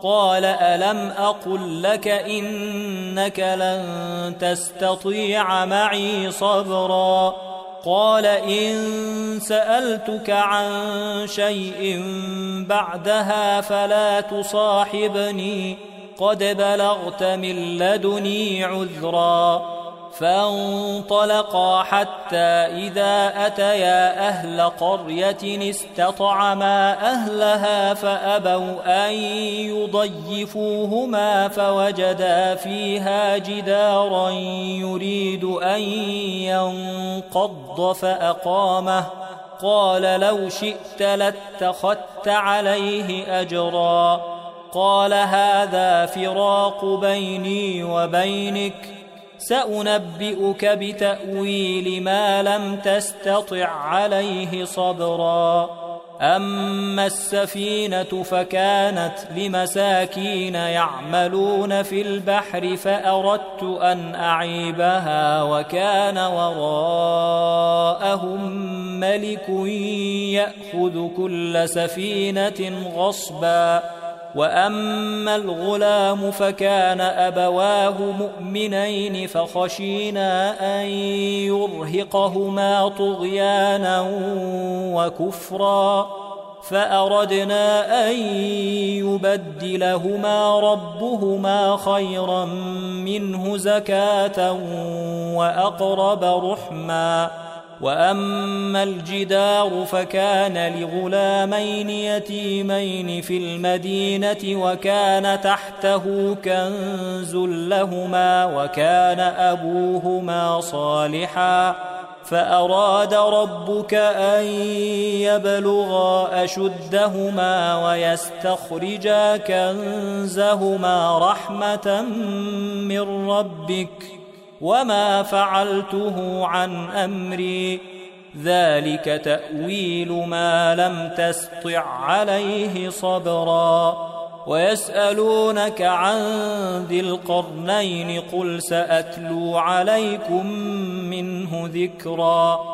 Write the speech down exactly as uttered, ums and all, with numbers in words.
قال ألم أقل لك إنك لن تستطيع معي صبرا قال إن سألتك عن شيء بعدها فلا تصاحبني قد بلغت من لدني عذرا فانطلقا حتى إذا أتيا أهل قرية استطعما أهلها فأبوا أن يضيفوهما فوجدا فيها جدارا يريد أن ينقض فأقامه قال لو شئت لاتخذت عليه أجرا قال هذا فراق بيني وبينك سأنبئك بتأويل ما لم تستطع عليه صبرا أما السفينة فكانت لمساكين يعملون في البحر فأردت أن أعيبها وكان وراءهم ملك يأخذ كل سفينة غصبا وأما الغلام فكان أبواه مؤمنين فخشينا أن يرهقهما طغيانا وكفرا فأردنا أن يبدلهما ربهما خيرا منه زكاة وأقرب رحما وأما الجدار فكان لغلامين يتيمين في المدينة وكان تحته كنز لهما وكان أبوهما صالحا فأراد ربك أن يبلغا أشدهما ويستخرجا كنزهما رحمة من ربك وما فعلته عن أمري ذلك تأويل ما لم تسطع عليه صبرا ويسألونك عن ذي القرنين قل سأتلو عليكم منه ذكرا